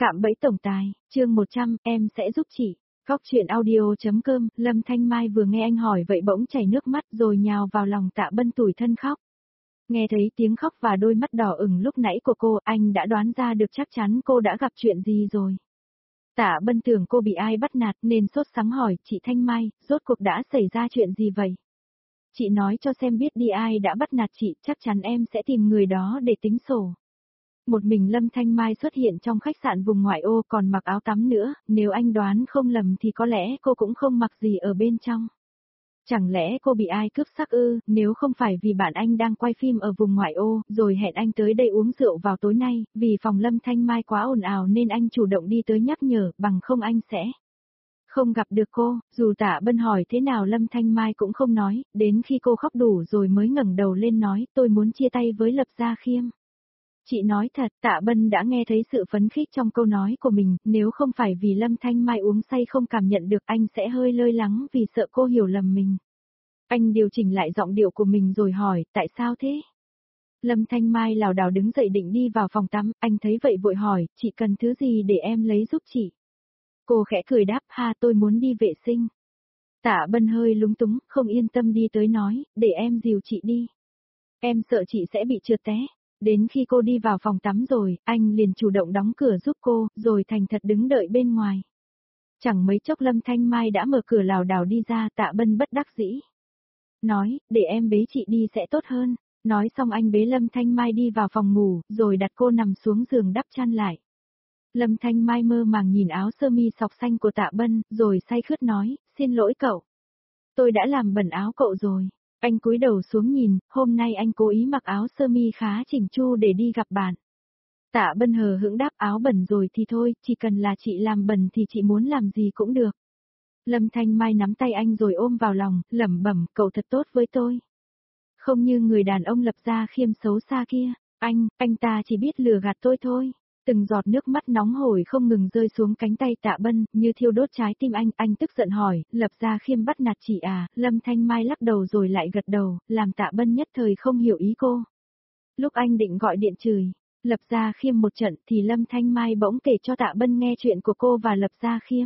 Cạm bẫy tổng tài, chương 100, em sẽ giúp chị. Góc truyện audio.com, Lâm Thanh Mai vừa nghe anh hỏi vậy bỗng chảy nước mắt rồi nhào vào lòng Tạ Bân tủi thân khóc. Nghe thấy tiếng khóc và đôi mắt đỏ ửng lúc nãy của cô, anh đã đoán ra được chắc chắn cô đã gặp chuyện gì rồi. Tạ Bân tưởng cô bị ai bắt nạt nên sốt sắng hỏi, chị Thanh Mai, rốt cuộc đã xảy ra chuyện gì vậy? Chị nói cho xem biết đi, ai đã bắt nạt chị, chắc chắn em sẽ tìm người đó để tính sổ. Một mình Lâm Thanh Mai xuất hiện trong khách sạn vùng ngoại ô còn mặc áo tắm nữa, nếu anh đoán không lầm thì có lẽ cô cũng không mặc gì ở bên trong. Chẳng lẽ cô bị ai cướp sắc ư, nếu không phải vì bạn anh đang quay phim ở vùng ngoại ô, rồi hẹn anh tới đây uống rượu vào tối nay, vì phòng Lâm Thanh Mai quá ồn ào nên anh chủ động đi tới nhắc nhở, bằng không anh sẽ không gặp được cô. Dù Tạ Bân hỏi thế nào Lâm Thanh Mai cũng không nói, đến khi cô khóc đủ rồi mới ngẩng đầu lên nói, tôi muốn chia tay với Lập Gia Khiêm. Chị nói thật, Tạ Bân đã nghe thấy sự phấn khích trong câu nói của mình, nếu không phải vì Lâm Thanh Mai uống say không cảm nhận được anh sẽ hơi lơi lắng vì sợ cô hiểu lầm mình. Anh điều chỉnh lại giọng điệu của mình rồi hỏi, tại sao thế? Lâm Thanh Mai lảo đảo đứng dậy định đi vào phòng tắm, anh thấy vậy vội hỏi, chị cần thứ gì để em lấy giúp chị? Cô khẽ cười đáp, ha, tôi muốn đi vệ sinh. Tạ Bân hơi lúng túng, không yên tâm đi tới nói, để em dìu chị đi. Em sợ chị sẽ bị trượt té. Đến khi cô đi vào phòng tắm rồi, anh liền chủ động đóng cửa giúp cô, rồi thành thật đứng đợi bên ngoài. Chẳng mấy chốc Lâm Thanh Mai đã mở cửa lảo đảo đi ra, Tạ Bân bất đắc dĩ. Nói, để em bế chị đi sẽ tốt hơn. Nói xong anh bế Lâm Thanh Mai đi vào phòng ngủ, rồi đặt cô nằm xuống giường đắp chăn lại. Lâm Thanh Mai mơ màng nhìn áo sơ mi sọc xanh của Tạ Bân, rồi say khướt nói, xin lỗi cậu. Tôi đã làm bẩn áo cậu rồi. Anh cúi đầu xuống nhìn, hôm nay anh cố ý mặc áo sơ mi khá chỉnh chu để đi gặp bạn. Tạ Bân hờ hững đáp, áo bẩn rồi thì thôi, chỉ cần là chị làm bẩn thì chị muốn làm gì cũng được. Lâm Thanh Mai nắm tay anh rồi ôm vào lòng, lẩm bẩm, cậu thật tốt với tôi. Không như người đàn ông Lập Gia Khiêm xấu xa kia, anh ta chỉ biết lừa gạt tôi thôi. Từng giọt nước mắt nóng hổi không ngừng rơi xuống cánh tay Tạ Bân, như thiêu đốt trái tim anh tức giận hỏi, Lập Gia Khiêm bắt nạt chị à? Lâm Thanh Mai lắc đầu rồi lại gật đầu, làm Tạ Bân nhất thời không hiểu ý cô. Lúc anh định gọi điện chửi Lập Gia Khiêm một trận thì Lâm Thanh Mai bỗng kể cho Tạ Bân nghe chuyện của cô và Lập Gia Khiêm.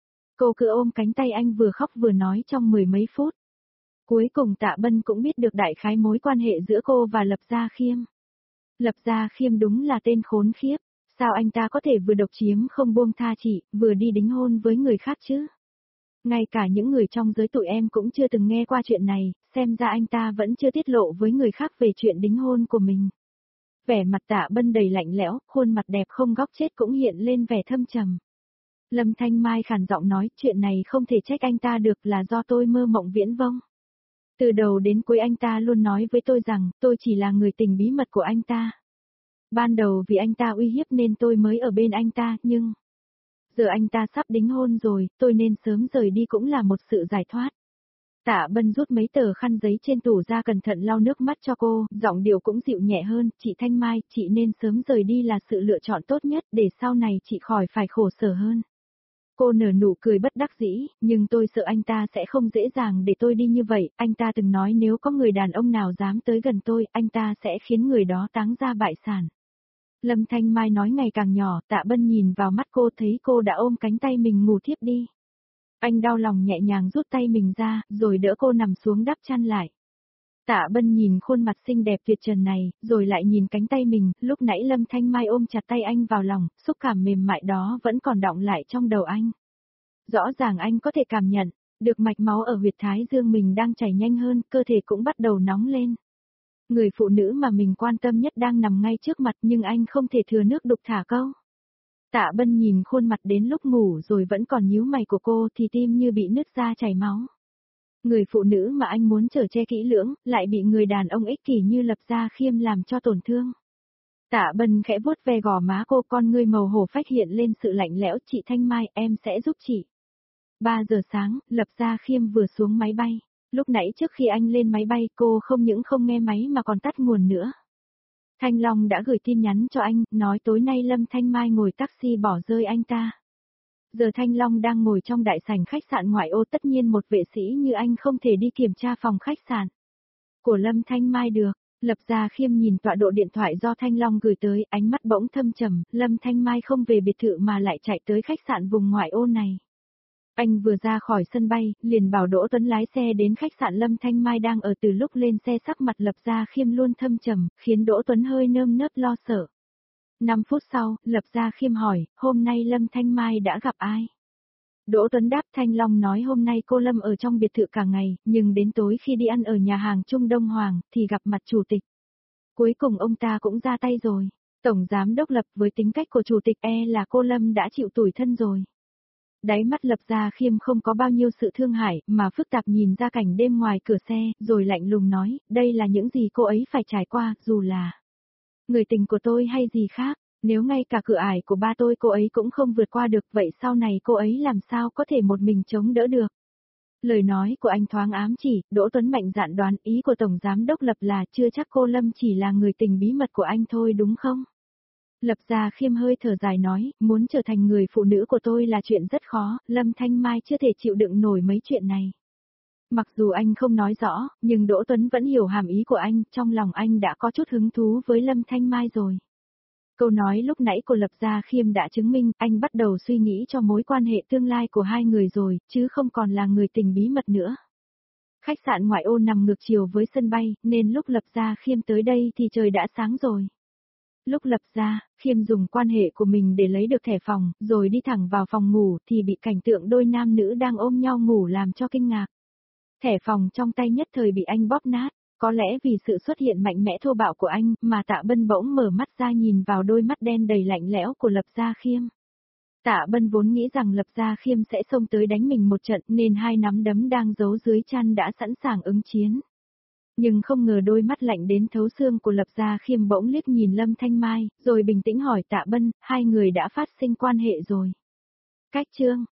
Cô cứ ôm cánh tay anh vừa khóc vừa nói trong mười mấy phút. Cuối cùng Tạ Bân cũng biết được đại khái mối quan hệ giữa cô và Lập Gia Khiêm. Lập Gia Khiêm đúng là tên khốn khiếp. Sao anh ta có thể vừa độc chiếm không buông tha chị, vừa đi đính hôn với người khác chứ? Ngay cả những người trong giới tụi em cũng chưa từng nghe qua chuyện này, xem ra anh ta vẫn chưa tiết lộ với người khác về chuyện đính hôn của mình. Vẻ mặt Tạ Bân đầy lạnh lẽo, khuôn mặt đẹp không góc chết cũng hiện lên vẻ thâm trầm. Lâm Thanh Mai khàn giọng nói, chuyện này không thể trách anh ta được, là do tôi mơ mộng viễn vông. Từ đầu đến cuối anh ta luôn nói với tôi rằng, tôi chỉ là người tình bí mật của anh ta. Ban đầu vì anh ta uy hiếp nên tôi mới ở bên anh ta, nhưng giờ anh ta sắp đính hôn rồi, tôi nên sớm rời đi cũng là một sự giải thoát. Tạ Bân rút mấy tờ khăn giấy trên tủ ra cẩn thận lau nước mắt cho cô, giọng điệu cũng dịu nhẹ hơn, chị Thanh Mai, chị nên sớm rời đi là sự lựa chọn tốt nhất để sau này chị khỏi phải khổ sở hơn. Cô nở nụ cười bất đắc dĩ, nhưng tôi sợ anh ta sẽ không dễ dàng để tôi đi như vậy, anh ta từng nói nếu có người đàn ông nào dám tới gần tôi, anh ta sẽ khiến người đó táng ra bại sản. Lâm Thanh Mai nói ngày càng nhỏ, Tạ Bân nhìn vào mắt cô thấy cô đã ôm cánh tay mình ngủ thiếp đi. Anh đau lòng nhẹ nhàng rút tay mình ra, rồi đỡ cô nằm xuống đắp chăn lại. Tạ Bân nhìn khuôn mặt xinh đẹp tuyệt trần này, rồi lại nhìn cánh tay mình, lúc nãy Lâm Thanh Mai ôm chặt tay anh vào lòng, xúc cảm mềm mại đó vẫn còn đọng lại trong đầu anh. Rõ ràng anh có thể cảm nhận được mạch máu ở huyệt thái dương mình đang chảy nhanh hơn, cơ thể cũng bắt đầu nóng lên. Người phụ nữ mà mình quan tâm nhất đang nằm ngay trước mặt nhưng anh không thể thừa nước đục thả câu. Tạ Bân nhìn khuôn mặt đến lúc ngủ rồi vẫn còn nhíu mày của cô thì tim như bị nứt ra chảy máu. Người phụ nữ mà anh muốn chở che kỹ lưỡng, lại bị người đàn ông ích kỷ như Lập Gia Khiêm làm cho tổn thương. Tạ Bân khẽ vuốt ve gò má cô, con ngươi màu hổ phách hiện lên sự lạnh lẽo, chị Thanh Mai, em sẽ giúp chị. 3 giờ sáng, Lập Gia Khiêm vừa xuống máy bay. Lúc nãy trước khi anh lên máy bay cô không những không nghe máy mà còn tắt nguồn nữa. Thanh Long đã gửi tin nhắn cho anh, nói tối nay Lâm Thanh Mai ngồi taxi bỏ rơi anh ta. Giờ Thanh Long đang ngồi trong đại sảnh khách sạn ngoại ô, tất nhiên một vệ sĩ như anh không thể đi kiểm tra phòng khách sạn của Lâm Thanh Mai được. Lập Gia Khiêm nhìn tọa độ điện thoại do Thanh Long gửi tới, ánh mắt bỗng thâm trầm, Lâm Thanh Mai không về biệt thự mà lại chạy tới khách sạn vùng ngoại ô này. Anh vừa ra khỏi sân bay, liền bảo Đỗ Tuấn lái xe đến khách sạn Lâm Thanh Mai đang ở. Từ lúc lên xe sắc mặt Lập Gia Khiêm luôn thâm trầm, khiến Đỗ Tuấn hơi nơm nớp lo sợ. 5 phút sau, Lập Gia Khiêm hỏi, hôm nay Lâm Thanh Mai đã gặp ai? Đỗ Tuấn đáp, Thanh Long nói hôm nay cô Lâm ở trong biệt thự cả ngày, nhưng đến tối khi đi ăn ở nhà hàng Trung Đông Hoàng, thì gặp mặt chủ tịch. Cuối cùng ông ta cũng ra tay rồi. Tổng giám đốc Lập, với tính cách của chủ tịch là cô Lâm đã chịu tủi thân rồi. Đáy mắt Lập Gia Khiêm không có bao nhiêu sự thương hại, mà phức tạp nhìn ra cảnh đêm ngoài cửa xe, rồi lạnh lùng nói, đây là những gì cô ấy phải trải qua, dù là người tình của tôi hay gì khác. Nếu ngay cả cửa ải của ba tôi cô ấy cũng không vượt qua được, vậy sau này cô ấy làm sao có thể một mình chống đỡ được? Lời nói của anh thoáng ám chỉ, Đỗ Tuấn mạnh dạn đoán ý của Tổng Giám Đốc Lập là chưa chắc cô Lâm chỉ là người tình bí mật của anh thôi đúng không? Lập Gia Khiêm hơi thở dài nói, muốn trở thành người phụ nữ của tôi là chuyện rất khó, Lâm Thanh Mai chưa thể chịu đựng nổi mấy chuyện này. Mặc dù anh không nói rõ, nhưng Đỗ Tuấn vẫn hiểu hàm ý của anh, trong lòng anh đã có chút hứng thú với Lâm Thanh Mai rồi. Câu nói lúc nãy của Lập Gia Khiêm đã chứng minh anh bắt đầu suy nghĩ cho mối quan hệ tương lai của hai người rồi, chứ không còn là người tình bí mật nữa. Khách sạn ngoại ô nằm ngược chiều với sân bay, nên lúc Lập Gia Khiêm tới đây thì trời đã sáng rồi. Lúc Lập Gia Khiêm dùng quan hệ của mình để lấy được thẻ phòng, rồi đi thẳng vào phòng ngủ thì bị cảnh tượng đôi nam nữ đang ôm nhau ngủ làm cho kinh ngạc. Thẻ phòng trong tay nhất thời bị anh bóp nát. Có lẽ vì sự xuất hiện mạnh mẽ thô bạo của anh, mà Tạ Bân bỗng mở mắt ra nhìn vào đôi mắt đen đầy lạnh lẽo của Lập Gia Khiêm. Tạ Bân vốn nghĩ rằng Lập Gia Khiêm sẽ xông tới đánh mình một trận nên hai nắm đấm đang giấu dưới chăn đã sẵn sàng ứng chiến. Nhưng không ngờ đôi mắt lạnh đến thấu xương của Lập Gia Khiêm bỗng liếc nhìn Lâm Thanh Mai, rồi bình tĩnh hỏi Tạ Bân, hai người đã phát sinh quan hệ rồi. Cách chương